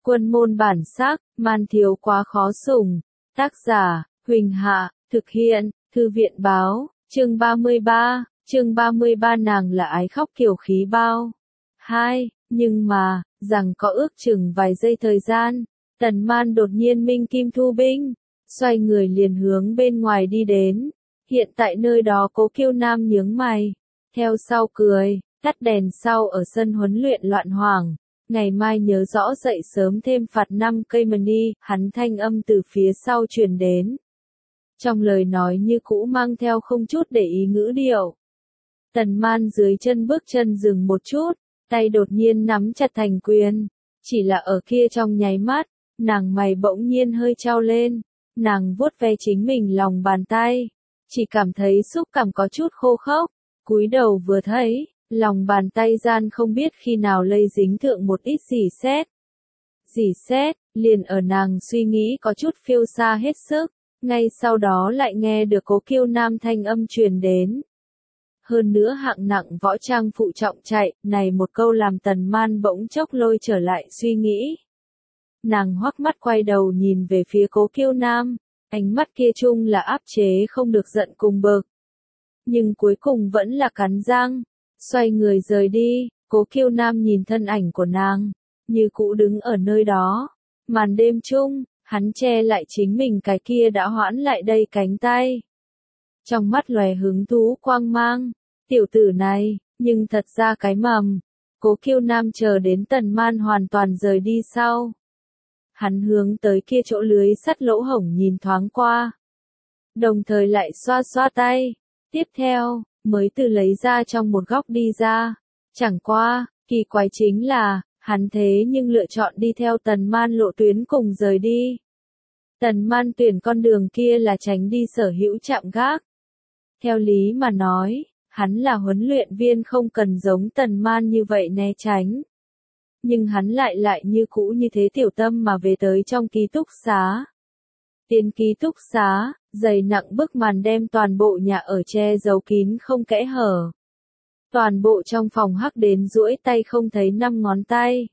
Quân môn bản sắc, man thiếu quá khó sủng. Tác giả, Huỳnh Hạ, thực hiện, Thư viện báo, chương 33 nàng là ái khóc kiểu khí bao. 2. Nhưng mà, rằng có ước chừng vài giây thời gian, Tần Man đột nhiên minh kim thu binh, xoay người liền hướng bên ngoài đi đến. Hiện tại nơi đó Cố Kiêu Nam nhướng mày, theo sau cười, tắt đèn sau ở sân huấn luyện loạn hoảng. Ngày mai nhớ rõ dậy sớm thêm phạt 5 cây money, hắn thanh âm từ phía sau truyền đến. Trong lời nói như cũ mang theo không chút để ý ngữ điệu. Tần Man dưới chân bước chân dừng một chút, tay đột nhiên nắm chặt thành quyền. Chỉ là ở kia trong nháy mắt, nàng mày bỗng nhiên hơi trao lên, nàng vuốt ve chính mình lòng bàn tay. Chỉ cảm thấy xúc cảm có chút khô khốc, cúi đầu vừa thấy, lòng bàn tay gian không biết khi nào lây dính thượng một ít rỉ sét. Rỉ sét, liền ở nàng suy nghĩ có chút phiêu xa hết sức, ngay sau đó lại nghe được Cố Kiêu Nam thanh âm truyền đến. Hơn nữa hạng nặng võ trang phụ trọng chạy, này một câu làm Tần Man bỗng chốc lôi trở lại suy nghĩ. Nàng hoắc mắt quay đầu nhìn về phía Cố Kiêu Nam, ánh mắt kia chung là áp chế không được giận cùng bực. Nhưng cuối cùng vẫn là cắn răng, xoay người rời đi. Cố Kiêu Nam nhìn thân ảnh của nàng, như cũ đứng ở nơi đó. Màn đêm chung, hắn che lại chính mình cái kia đã hoãn lại đây cánh tay. Trong mắt lóe hứng thú quang mang, tiểu tử này, nhưng thật ra cái mầm. Cố Kiêu Nam chờ đến Tần Man hoàn toàn rời đi sau. Hắn hướng tới kia chỗ lưới sắt lỗ hổng nhìn thoáng qua. Đồng thời lại xoa xoa tay. Tiếp theo, mới từ lấy ra trong một góc đi ra. Chẳng qua, kỳ quái chính là, hắn thế nhưng lựa chọn đi theo Tần Man lộ tuyến cùng rời đi. Tần Man tuyển con đường kia là tránh đi sở hữu trạm gác. Theo lý mà nói, hắn là huấn luyện viên không cần giống Tần Man như vậy né tránh. Nhưng hắn lại như cũ như thế tiểu tâm mà về tới trong ký túc xá. Tiến ký túc xá, dày nặng bức màn đem toàn bộ nhà ở che giấu kín không kẽ hở. Toàn bộ trong phòng hắc đến duỗi tay không thấy 5 ngón tay.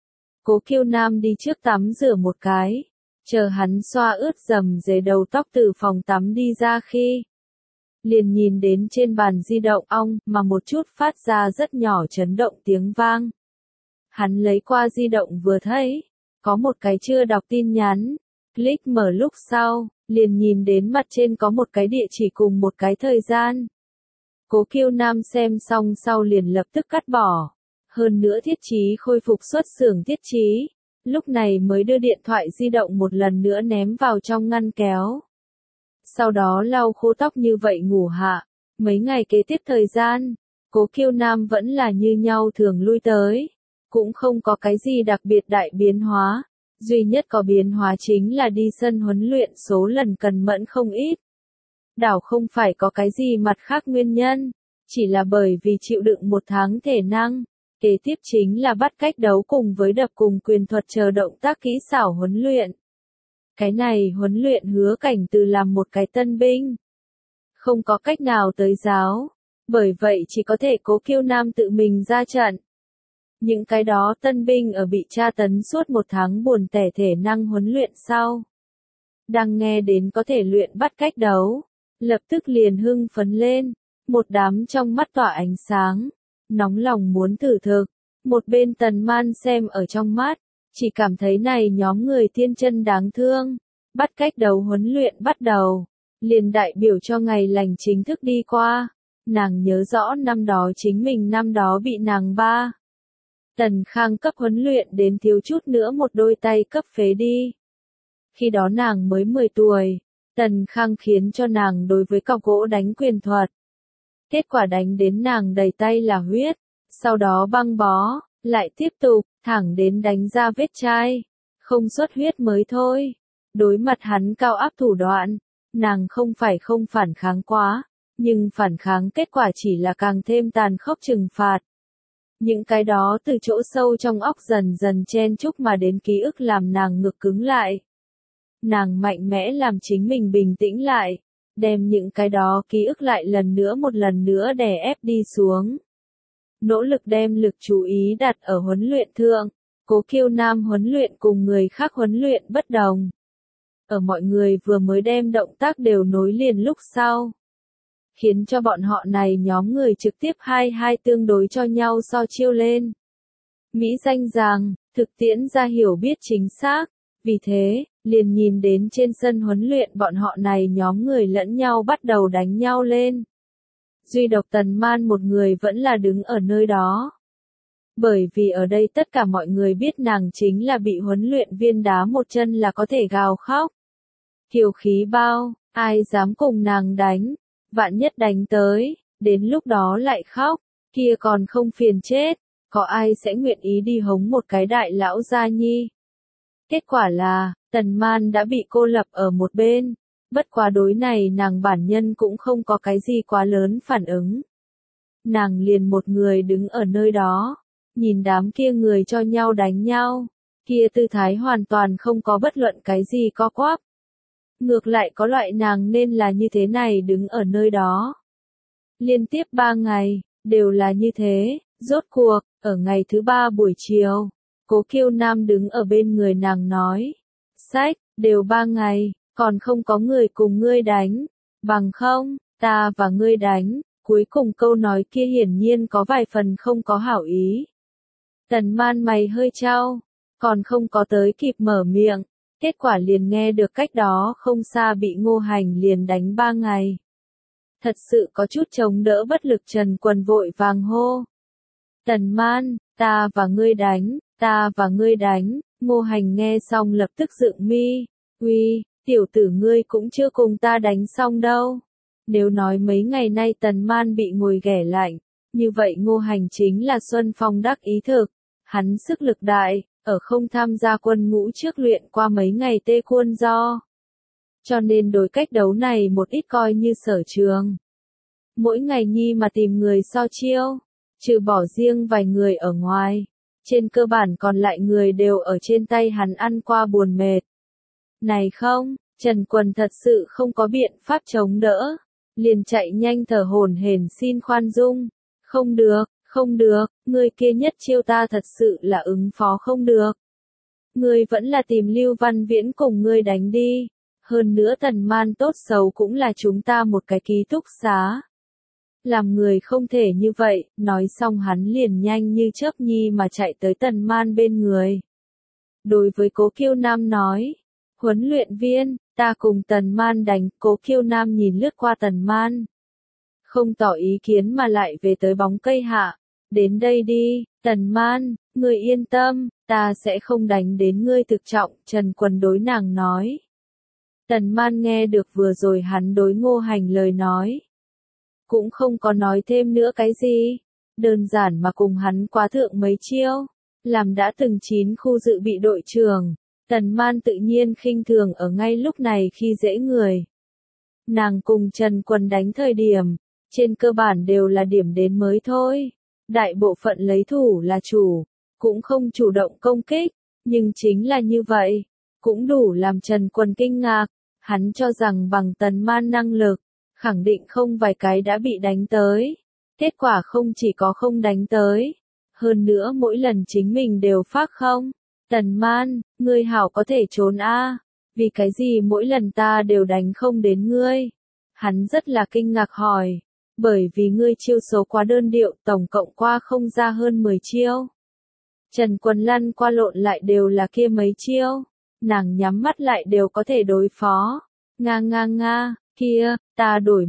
Cố Kiêu Nam đi trước tắm rửa một cái, chờ hắn xoa ướt dầm dề đầu tóc từ phòng tắm đi ra khi liền nhìn đến trên bàn di động ong mà một chút phát ra rất nhỏ chấn động tiếng vang. Hắn lấy qua di động vừa thấy, có một cái chưa đọc tin nhắn, click mở lúc sau, liền nhìn đến mặt trên có một cái địa chỉ cùng một cái thời gian. Cố Kiêu Nam xem xong sau liền lập tức cắt bỏ, hơn nữa thiết trí khôi phục xuất xưởng thiết trí, lúc này mới đưa điện thoại di động một lần nữa ném vào trong ngăn kéo. Sau đó lau khô tóc như vậy ngủ hạ, mấy ngày kế tiếp thời gian, Cố Kiêu Nam vẫn là như nhau thường lui tới, cũng không có cái gì đặc biệt đại biến hóa, duy nhất có biến hóa chính là đi sân huấn luyện số lần cần mẫn không ít. Đảo không phải có cái gì mặt khác nguyên nhân, chỉ là bởi vì chịu đựng một tháng thể năng, kế tiếp chính là bắt cách đấu cùng với đập cùng quyền thuật chờ động tác kỹ xảo huấn luyện. Cái này huấn luyện Hứa Cảnh Từ làm một cái tân binh, không có cách nào tới giáo, bởi vậy chỉ có thể Cố Kiêu Nam tự mình ra trận. Những cái đó tân binh ở bị tra tấn suốt một tháng buồn tẻ thể năng huấn luyện sau. Đang nghe đến có thể luyện bắt cách đấu, lập tức liền hưng phấn lên, một đám trong mắt tỏa ánh sáng, nóng lòng muốn thử thực. Một bên Tần Man xem ở trong mắt, chỉ cảm thấy này nhóm người thiên chân đáng thương. Bắt cách đấu huấn luyện bắt đầu, liền đại biểu cho ngày lành chính thức đi qua. Nàng nhớ rõ năm đó chính mình năm đó bị nàng ba Tần Khang cấp huấn luyện đến thiếu chút nữa một đôi tay cấp phế đi. Khi đó nàng mới 10 tuổi, Tần Khang khiến cho nàng đối với cọc gỗ đánh quyền thuật. Kết quả đánh đến nàng đầy tay là huyết, sau đó băng bó, lại tiếp tục, thẳng đến đánh ra vết chai, không xuất huyết mới thôi. Đối mặt hắn cao áp thủ đoạn, nàng không phải không phản kháng quá, nhưng phản kháng kết quả chỉ là càng thêm tàn khốc trừng phạt. Những cái đó từ chỗ sâu trong óc dần dần chen chúc mà đến ký ức làm nàng ngực cứng lại. Nàng mạnh mẽ làm chính mình bình tĩnh lại, đem những cái đó ký ức lại một lần nữa đè ép đi xuống. Nỗ lực đem lực chú ý đặt ở huấn luyện thượng, Cố Kiêu Nam huấn luyện cùng người khác huấn luyện bất đồng. Ở mọi người vừa mới đem động tác đều nối liền lúc sau. Khiến cho bọn họ này nhóm người trực tiếp hai tương đối cho nhau so chiêu lên. Mỹ danh rằng, thực tiễn ra hiểu biết chính xác. Vì thế, liền nhìn đến trên sân huấn luyện bọn họ này nhóm người lẫn nhau bắt đầu đánh nhau lên. Duy độc Tần Man một người vẫn là đứng ở nơi đó. Bởi vì ở đây tất cả mọi người biết nàng chính là bị huấn luyện viên đá một chân là có thể gào khóc. Kiều khí bao, ai dám cùng nàng đánh, vạn nhất đánh tới, đến lúc đó lại khóc, kia còn không phiền chết, có ai sẽ nguyện ý đi hống một cái đại lão gia nhi. Kết quả là, Tần Man đã bị cô lập ở một bên, bất quá đối này nàng bản nhân cũng không có cái gì quá lớn phản ứng. Nàng liền một người đứng ở nơi đó, nhìn đám kia người cho nhau đánh nhau, kia tư thái hoàn toàn không có bất luận cái gì co quắp. Ngược lại có loại nàng nên là như thế này đứng ở nơi đó. Liên tiếp 3 ngày, đều là như thế, rốt cuộc, ở ngày thứ 3 buổi chiều, Cố Kiêu Nam đứng ở bên người nàng nói, sách, đều 3 ngày, còn không có người cùng ngươi đánh, bằng không, ta và ngươi đánh, cuối cùng câu nói kia hiển nhiên có vài phần không có hảo ý. Tần Man mày hơi trao, còn không có tới kịp mở miệng, kết quả liền nghe được cách đó không xa bị Ngô Hành liền đánh 3 ngày. Thật sự có chút chống đỡ bất lực Trần Quần vội vàng hô. Tần Man, ta và ngươi đánh, ta và ngươi đánh, Ngô Hành nghe xong lập tức dựng mi, uy, tiểu tử ngươi cũng chưa cùng ta đánh xong đâu. Nếu nói mấy ngày nay Tần Man bị ngồi ghẻ lạnh, như vậy Ngô Hành chính là Xuân Phong đắc ý thực, hắn sức lực đại, ở không tham gia quân ngũ trước luyện qua mấy ngày tê quân do. Cho nên đối cách đấu này một ít coi như sở trường. Mỗi ngày nhi mà tìm người so chiêu, trừ bỏ riêng vài người ở ngoài, trên cơ bản còn lại người đều ở trên tay hắn ăn qua buồn mệt. Này không, Trần Quần thật sự không có biện pháp chống đỡ, liền chạy nhanh thở hổn hển xin khoan dung, không được, người kia nhất chiêu ta thật sự là ứng phó không được. Ngươi vẫn là tìm Lưu Văn Viễn cùng ngươi đánh đi, hơn nữa Tần Man tốt xấu cũng là chúng ta một cái ký túc xá. Làm người không thể như vậy, nói xong hắn liền nhanh như chớp nhi mà chạy tới Tần Man bên người. Đối với Cố Kiêu Nam nói, huấn luyện viên, ta cùng Tần Man đánh, Cố Kiêu Nam nhìn lướt qua Tần Man. Không tỏ ý kiến mà lại về tới bóng cây hạ, đến đây đi, Tần Man, ngươi yên tâm, ta sẽ không đánh đến ngươi thực trọng, Trần Quần đối nàng nói. Tần Man nghe được vừa rồi hắn đối Ngô Hành lời nói. Cũng không có nói thêm nữa cái gì, đơn giản mà cùng hắn quá thượng mấy chiêu, làm đã từng 9 khu dự bị đội trưởng, Tần Man tự nhiên khinh thường ở ngay lúc này khi dễ người. Nàng cùng Trần Quần đánh thời điểm, trên cơ bản đều là điểm đến mới thôi, đại bộ phận lấy thủ là chủ, cũng không chủ động công kích, nhưng chính là như vậy, cũng đủ làm Trần Quần kinh ngạc, hắn cho rằng bằng Tần Man năng lực, khẳng định không vài cái đã bị đánh tới. Kết quả không chỉ có không đánh tới, hơn nữa mỗi lần chính mình đều phát không. Tần Man, ngươi hảo có thể trốn a, vì cái gì mỗi lần ta đều đánh không đến ngươi? Hắn rất là kinh ngạc hỏi, bởi vì ngươi chiêu số quá đơn điệu, tổng cộng qua không ra hơn 10 chiêu. Trần Quần lăn qua lộn lại đều là kia mấy chiêu, nàng nhắm mắt lại đều có thể đối phó. Nga, kia, ta đổi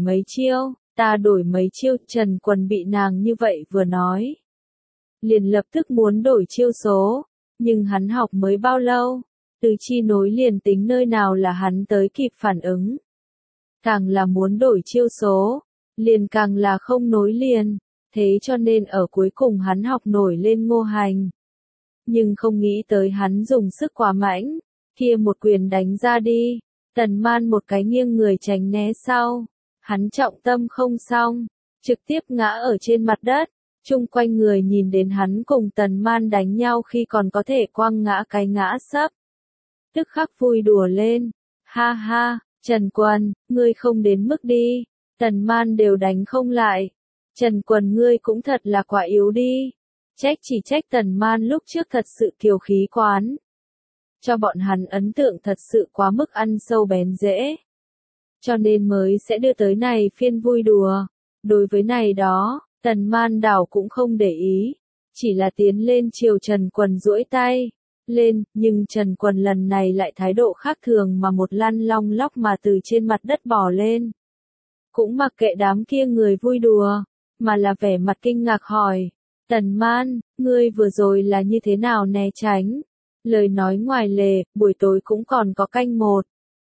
mấy chiêu, Trần Quần bị nàng như vậy vừa nói. Liền lập tức muốn đổi chiêu số, nhưng hắn học mới bao lâu, từ chi nối liền tính nơi nào là hắn tới kịp phản ứng. Càng là muốn đổi chiêu số, liền càng là không nối liền, thế cho nên ở cuối cùng hắn học nổi lên Ngô Hành. Nhưng không nghĩ tới hắn dùng sức quá mãnh, kia một quyền đánh ra đi. Tần Man một cái nghiêng người tránh né sau, hắn trọng tâm không xong, trực tiếp ngã ở trên mặt đất, chung quanh người nhìn đến hắn cùng Tần Man đánh nhau khi còn có thể quăng ngã cái ngã sấp. Tức khắc vui đùa lên, ha ha, Trần Quần, ngươi không đến mức đi, Tần Man đều đánh không lại, Trần Quần ngươi cũng thật là quá yếu đi, chỉ trách Tần Man lúc trước thật sự kiêu khí quán. Cho bọn hắn ấn tượng thật sự quá mức ăn sâu bén rễ. Cho nên mới sẽ đưa tới này phiên vui đùa. Đối với này đó, Tần Man đảo cũng không để ý. Chỉ là tiến lên chiều Trần Quần duỗi tay lên, nhưng Trần Quần lần này lại thái độ khác thường mà một lăn long lóc mà từ trên mặt đất bò lên. Cũng mặc kệ đám kia người vui đùa, mà là vẻ mặt kinh ngạc hỏi. Tần Man, ngươi vừa rồi là như thế nào né tránh? Lời nói ngoài lề, buổi tối cũng còn có canh một.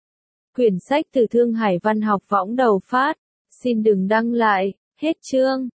Quyển sách từ Thương Hải Văn học võng đầu phát. Xin đừng đăng lại, hết chương.